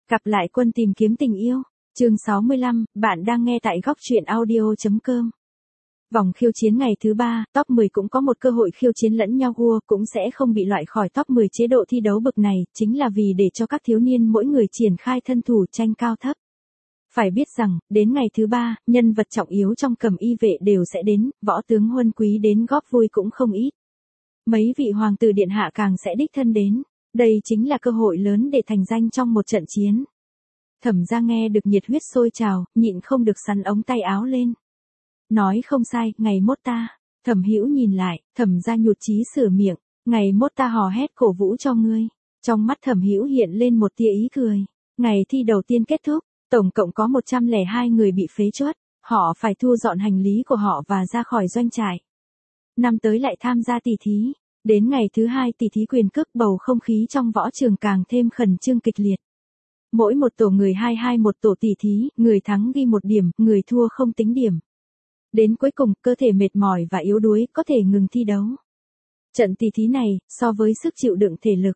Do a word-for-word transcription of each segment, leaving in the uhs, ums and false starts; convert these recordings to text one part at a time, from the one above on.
Cặp lại quân tìm kiếm tình yêu. Chương sáu mươi lăm, bạn đang nghe tại góc truyện audio chấm com. Vòng khiêu chiến ngày thứ ba, top mười cũng có một cơ hội khiêu chiến lẫn nhau, vua cũng sẽ không bị loại khỏi top mười. Chế độ thi đấu bậc này chính là vì để cho các thiếu niên mỗi người triển khai thân thủ tranh cao thấp. Phải biết rằng, đến ngày thứ ba, nhân vật trọng yếu trong Cẩm Y vệ đều sẽ đến, võ tướng huân quý đến góp vui cũng không ít. Mấy vị hoàng tử điện hạ càng sẽ đích thân đến. Đây chính là cơ hội lớn để thành danh trong một trận chiến. Thẩm Gia nghe được nhiệt huyết sôi trào, nhịn không được sắn ống tay áo lên. Nói không sai, ngày mốt ta. Thẩm Hữu nhìn lại, Thẩm Gia nhụt chí sửa miệng, ngày mốt ta hò hét cổ vũ cho ngươi. Trong mắt Thẩm Hữu hiện lên một tia ý cười. Ngày thi đầu tiên kết thúc, tổng cộng có một trăm lẻ hai người bị phế truất, họ phải thu dọn hành lý của họ và ra khỏi doanh trại. Năm tới lại tham gia tỷ thí. Đến ngày thứ hai tỷ thí quyền cước, bầu không khí trong võ trường càng thêm khẩn trương kịch liệt. Mỗi một tổ người hai hai một tổ tỷ thí, người thắng ghi một điểm, người thua không tính điểm. Đến cuối cùng, cơ thể mệt mỏi và yếu đuối có thể ngừng thi đấu. Trận tỷ thí này, so với sức chịu đựng thể lực,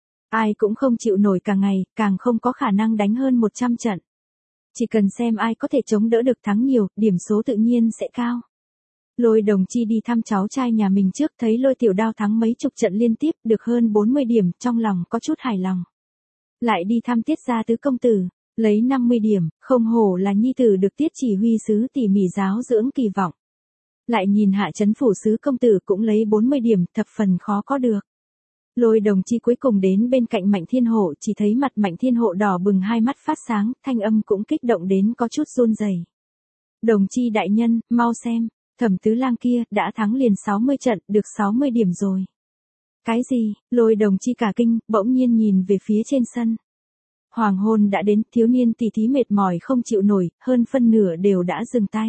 ai cũng không chịu nổi cả ngày, càng không có khả năng đánh hơn một trăm trận. Chỉ cần xem ai có thể chống đỡ được thắng nhiều, điểm số tự nhiên sẽ cao. Lôi Đồng Chi đi thăm cháu trai nhà mình trước, thấy Lôi Tiểu Đao thắng mấy chục trận liên tiếp, được hơn bốn mươi điểm, trong lòng có chút hài lòng. Lại đi thăm Tiết gia tứ công tử, lấy năm mươi điểm, không hổ là nhi tử được Tiết chỉ huy sứ tỉ mỉ giáo dưỡng kỳ vọng. Lại nhìn Hạ Chấn phủ sứ công tử cũng lấy bốn mươi điểm, thập phần khó có được. Lôi Đồng Chi cuối cùng đến bên cạnh Mạnh Thiên Hộ, chỉ thấy mặt Mạnh Thiên Hộ đỏ bừng, hai mắt phát sáng, thanh âm cũng kích động đến có chút run rẩy. Đồng Chi đại nhân, mau xem. Thẩm Tứ Lang kia đã thắng liền sáu mươi trận, được sáu mươi điểm rồi. Cái gì? Lôi Đồng Chi cả kinh, bỗng nhiên nhìn về phía trên sân. Hoàng hôn đã đến, thiếu niên tỷ thí mệt mỏi không chịu nổi, hơn phân nửa đều đã dừng tay.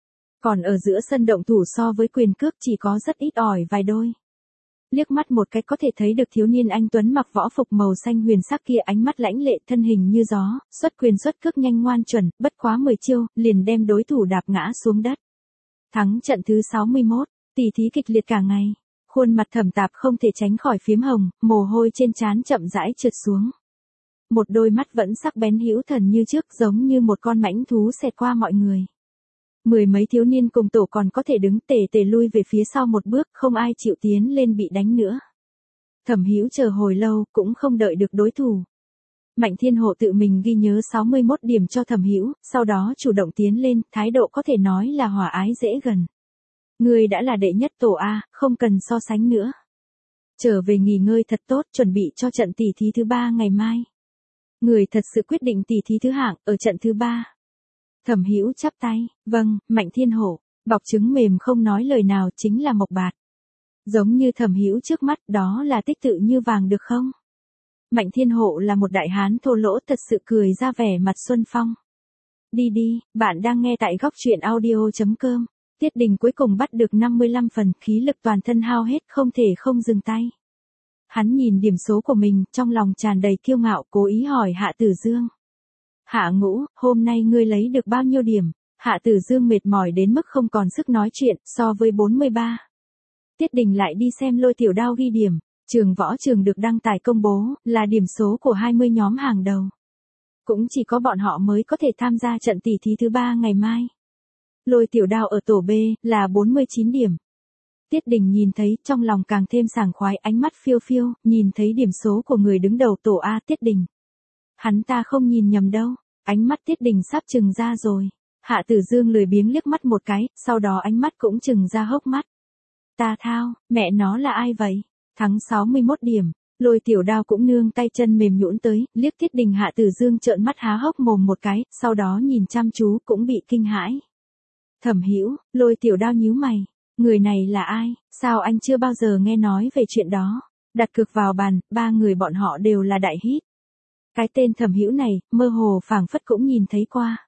Còn ở giữa sân động thủ so với quyền cước chỉ có rất ít ỏi vài đôi. Liếc mắt một cái có thể thấy được thiếu niên anh tuấn mặc võ phục màu xanh huyền sắc kia ánh mắt lãnh lệ, thân hình như gió, xuất quyền xuất cước nhanh ngoan chuẩn, bất quá mười chiêu, liền đem đối thủ đạp ngã xuống đất. Thắng trận thứ sáu mươi mốt, tỷ thí kịch liệt cả ngày. Khuôn mặt Thẩm Tạp không thể tránh khỏi phiếm hồng, mồ hôi trên trán chậm rãi trượt xuống. Một đôi mắt vẫn sắc bén hữu thần như trước, giống như một con mãnh thú xẹt qua mọi người. Mười mấy thiếu niên cùng tổ còn có thể đứng tề tề lui về phía sau một bước, không ai chịu tiến lên bị đánh nữa. Thẩm Hữu chờ hồi lâu, cũng không đợi được đối thủ. Mạnh Thiên Hộ tự mình ghi nhớ sáu mươi mốt điểm cho Thẩm Hữu, sau đó chủ động tiến lên, thái độ có thể nói là hòa ái dễ gần. Ngươi đã là đệ nhất tổ A, không cần so sánh nữa. Trở về nghỉ ngơi thật tốt, chuẩn bị cho trận tỷ thí thứ ba ngày mai. Người thật sự quyết định tỷ thí thứ hạng, ở trận thứ ba. Thẩm Hữu chắp tay, vâng, Mạnh Thiên Hộ, bọc trứng mềm không nói lời nào chính là Mộc Bạt. Giống như Thẩm Hữu trước mắt, đó là tích tự như vàng được không? Mạnh Thiên Hộ là một đại hán thô lỗ, thật sự cười ra vẻ mặt xuân phong. Đi đi, bạn đang nghe tại góc truyện audio chấm com. Tiết Đình cuối cùng bắt được năm mươi lăm phần, khí lực toàn thân hao hết, không thể không dừng tay. Hắn nhìn điểm số của mình, trong lòng tràn đầy kiêu ngạo, cố ý hỏi Hạ Tử Dương. Hạ Ngũ, hôm nay ngươi lấy được bao nhiêu điểm? Hạ Tử Dương mệt mỏi đến mức không còn sức nói chuyện, so với bốn mươi ba. Tiết Đình lại đi xem Lôi Tiểu Đao ghi điểm. Trường võ trường được đăng tải công bố, là điểm số của hai mươi nhóm hàng đầu. Cũng chỉ có bọn họ mới có thể tham gia trận tỷ thí thứ ba ngày mai. Lôi Tiểu Đao ở tổ B, là bốn mươi chín điểm. Tiết Đình nhìn thấy, trong lòng càng thêm sảng khoái, ánh mắt phiêu phiêu, nhìn thấy điểm số của người đứng đầu tổ A. Tiết Đình. Hắn ta không nhìn nhầm đâu, ánh mắt Tiết Đình sắp trừng ra rồi. Hạ Tử Dương lười biếng liếc mắt một cái, sau đó ánh mắt cũng trừng ra hốc mắt. Ta thao, mẹ nó là ai vậy? Thắng sáu mươi mốt điểm, Lôi Tiểu Đao cũng nương tay chân mềm nhũn tới, liếc Tiết Đình. Hạ Tử Dương trợn mắt há hốc mồm một cái, sau đó nhìn chăm chú cũng bị kinh hãi. Thẩm Hữu, Lôi Tiểu Đao nhíu mày, người này là ai, sao anh chưa bao giờ nghe nói về chuyện đó? Đặt cược vào bàn, ba người bọn họ đều là đại hit. Cái tên Thẩm Hữu này, mơ hồ phảng phất cũng nhìn thấy qua.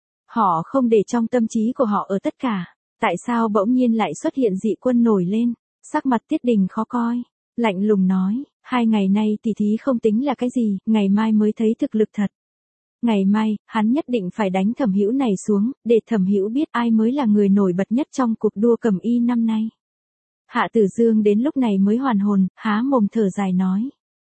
Họ không để trong tâm trí của họ ở tất cả, tại sao bỗng nhiên lại xuất hiện dị quân nổi lên? Sắc mặt Tiết Đình khó coi. Lạnh lùng nói, hai ngày nay tỷ thí không tính là cái gì, ngày mai mới thấy thực lực thật. Ngày mai, hắn nhất định phải đánh Thẩm Hữu này xuống, để Thẩm Hữu biết ai mới là người nổi bật nhất trong cuộc đua Cẩm Y năm nay. Hạ Tử Dương đến lúc này mới hoàn hồn, há mồm thở dài nói.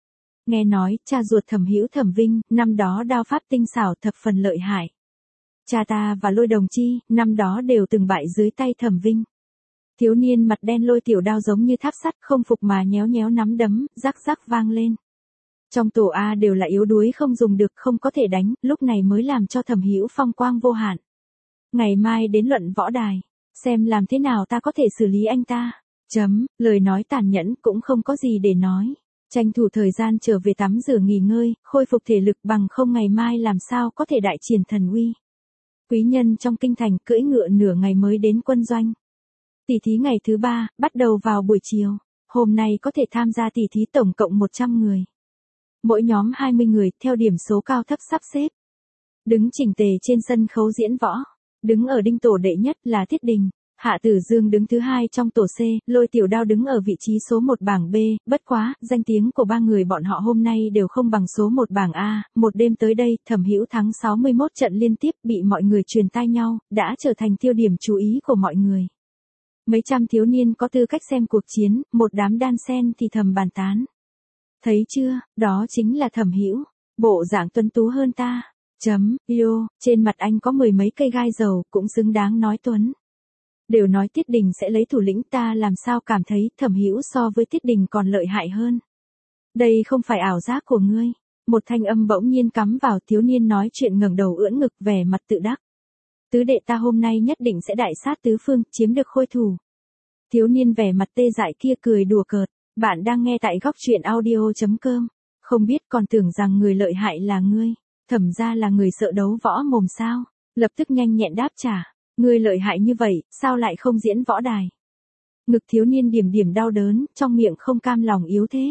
Nghe nói, cha ruột Thẩm Hữu Thẩm Vinh, năm đó đao pháp tinh xảo thập phần lợi hại. Cha ta và Lôi Đồng Chi, năm đó đều từng bại dưới tay Thẩm Vinh. Thiếu niên mặt đen lôi tiểu đao giống như tháp sắt, không phục mà nhéo nhéo nắm đấm, rắc rắc vang lên. Trong tổ A đều là yếu đuối không dùng được, không có thể đánh, lúc này mới làm cho Thẩm Hữu phong quang vô hạn. Ngày mai đến luận võ đài, xem làm thế nào ta có thể xử lý anh ta. Chấm, lời nói tàn nhẫn cũng không có gì để nói. Tranh thủ thời gian trở về tắm rửa nghỉ ngơi, khôi phục thể lực, bằng không ngày mai làm sao có thể đại triển thần uy. Quý nhân trong kinh thành cưỡi ngựa nửa ngày mới đến quân doanh. Tỷ thí ngày thứ ba, bắt đầu vào buổi chiều. Hôm nay có thể tham gia tỷ thí tổng cộng một trăm người. Mỗi nhóm hai mươi người, theo điểm số cao thấp sắp xếp. Đứng chỉnh tề trên sân khấu diễn võ. Đứng ở đinh tổ đệ nhất là Thiết Đình. Hạ Tử Dương đứng thứ hai trong tổ C, Lôi Tiểu Đao đứng ở vị trí số một bảng B, bất quá, danh tiếng của ba người bọn họ hôm nay đều không bằng số một bảng A, một đêm tới đây, Thẩm Hữu thắng sáu mươi mốt trận liên tiếp bị mọi người truyền tai nhau, đã trở thành tiêu điểm chú ý của mọi người. Mấy trăm thiếu niên có tư cách xem cuộc chiến, một đám đan sen thì thầm bàn tán. Thấy chưa, đó chính là Thẩm Hữu, bộ dạng tuấn tú hơn ta. Chấm, yêu, trên mặt anh có mười mấy cây gai dầu, cũng xứng đáng nói tuấn. Đều nói Tiết Đình sẽ lấy thủ lĩnh, ta làm sao cảm thấy Thẩm Hữu so với Tiết Đình còn lợi hại hơn. Đây không phải ảo giác của ngươi. Một thanh âm bỗng nhiên cắm vào, thiếu niên nói chuyện ngẩng đầu ưỡn ngực vẻ mặt tự đắc. Tứ đệ ta hôm nay nhất định sẽ đại sát tứ phương, chiếm được khôi thủ. Thiếu niên vẻ mặt tê dại kia cười đùa cợt. Bạn đang nghe tại góc truyện audio chấm com. Không biết còn tưởng rằng người lợi hại là ngươi. Thẩm ra là người sợ đấu võ mồm sao. Lập tức nhanh nhẹn đáp trả. Ngươi lợi hại như vậy, sao lại không diễn võ đài? Ngực thiếu niên điểm điểm đau đớn, trong miệng không cam lòng yếu thế.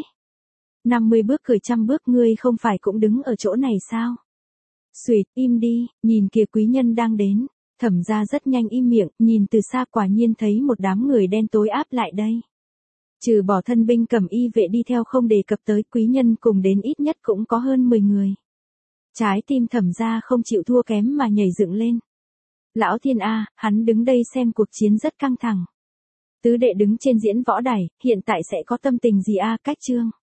năm mươi bước cười trăm bước, ngươi không phải cũng đứng ở chỗ này sao? Xuyệt, im đi, nhìn kìa quý nhân đang đến. Thẩm ra rất nhanh im miệng, nhìn từ xa quả nhiên thấy một đám người đen tối áp lại đây. Trừ bỏ thân binh cầm y vệ đi theo không đề cập tới, quý nhân cùng đến ít nhất cũng có hơn mười người. Trái tim Thẩm ra không chịu thua kém mà nhảy dựng lên. Lão thiên A, hắn đứng đây xem cuộc chiến rất căng thẳng. Tứ đệ đứng trên diễn võ đài, hiện tại sẽ có tâm tình gì A? Cách chương.